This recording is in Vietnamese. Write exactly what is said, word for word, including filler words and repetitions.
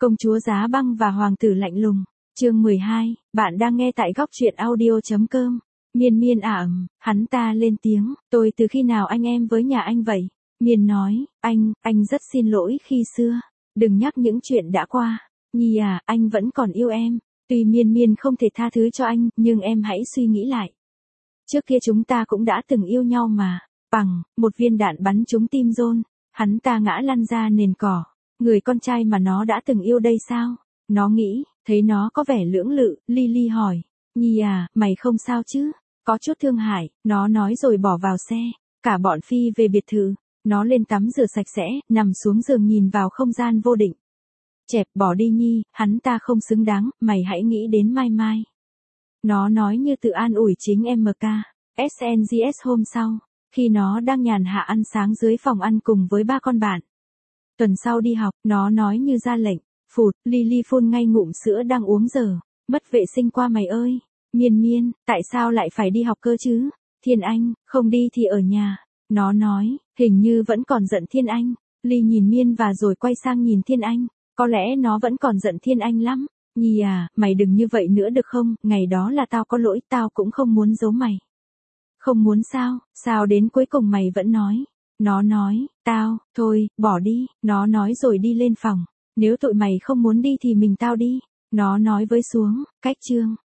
Công chúa Giá Băng và Hoàng tử Lạnh Lùng. Chương mười hai, bạn đang nghe tại góc truyện audio.com. Miên Miên à ẩm, hắn ta lên tiếng, tôi từ khi nào anh em với nhà anh vậy? Miên nói, anh, anh rất xin lỗi khi xưa. Đừng nhắc những chuyện đã qua. Nhi à, anh vẫn còn yêu em. Tuy Miên Miên không thể tha thứ cho anh, nhưng em hãy suy nghĩ lại. Trước kia chúng ta cũng đã từng yêu nhau mà. Bằng, một viên đạn bắn trúng tim John. Hắn ta ngã lăn ra nền cỏ. Người con trai mà nó đã từng yêu đây sao? Nó nghĩ, thấy nó có vẻ lưỡng lự, Lily hỏi. Nhi à, mày không sao chứ? Có chút thương hại, nó nói rồi bỏ vào xe. Cả bọn Phi về biệt thự. Nó lên tắm rửa sạch sẽ, nằm xuống giường nhìn vào không gian vô định. Chẹp, bỏ đi Nhi, hắn ta không xứng đáng, mày hãy nghĩ đến mai mai. Nó nói như tự an ủi chính em ca. ét en giê ét hôm sau, khi nó đang nhàn hạ ăn sáng dưới phòng ăn cùng với ba con bạn. Tuần sau đi học, nó nói như ra lệnh. Phụt, Lily phun ngay ngụm sữa đang uống giờ. Mất vệ sinh qua mày ơi. Miên Miên, tại sao lại phải đi học cơ chứ? Thiên Anh, không đi thì ở nhà. Nó nói, hình như vẫn còn giận Thiên Anh. Ly nhìn Miên và rồi quay sang nhìn Thiên Anh. Có lẽ nó vẫn còn giận Thiên Anh lắm. Nhi à, mày đừng như vậy nữa được không? Ngày đó là tao có lỗi, tao cũng không muốn giấu mày. Không muốn sao? Sao đến cuối cùng mày vẫn nói? Nó nói, tao, thôi, bỏ đi. Nó nói rồi đi lên phòng. Nếu tụi mày không muốn đi thì mình tao đi. Nó nói với xuống, cách chương.